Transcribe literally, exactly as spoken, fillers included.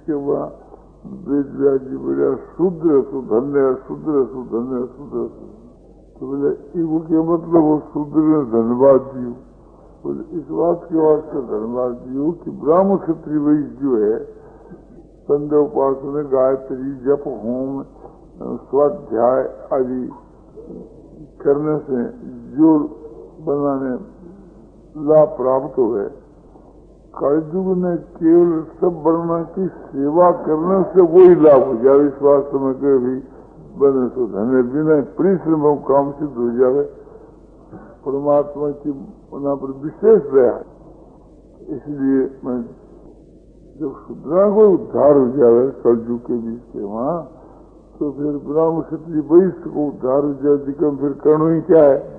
इसके वहाँ वेद व्यास जी बोले शूद्र सुधन्य शूद्र सुधन्य शूद्र। तो बोले इगो के मतलब वो शूद्र ने धन्यवाद दियो। बोले इस बात के वास्ते धन्यवाद दियो कि ब्राह्मण क्षत्रिय वैश्य जो है संध्या उपासना गायत्री जप होम स्वाध्याय आदि करने से जो बनाने लाभ प्राप्त हुए, कलयुग ने केवल सब वर्णा की सेवा करने से वही लाभ हो जाए। इस वास्तव में के भी बने सो धन्य बिना परिश्रम काम सिद्ध हो जाए। परमात्मा की उन्हा पर विशेष दया। इसलिए मैं जब शूद्रा को उद्धार हो जाए कलयुग के बीच से वहाँ, तो फिर ब्राह्मण क्षत्रिय वैश्य को उद्धार हो जाए। दिक्कत फिर करना ही क्या है।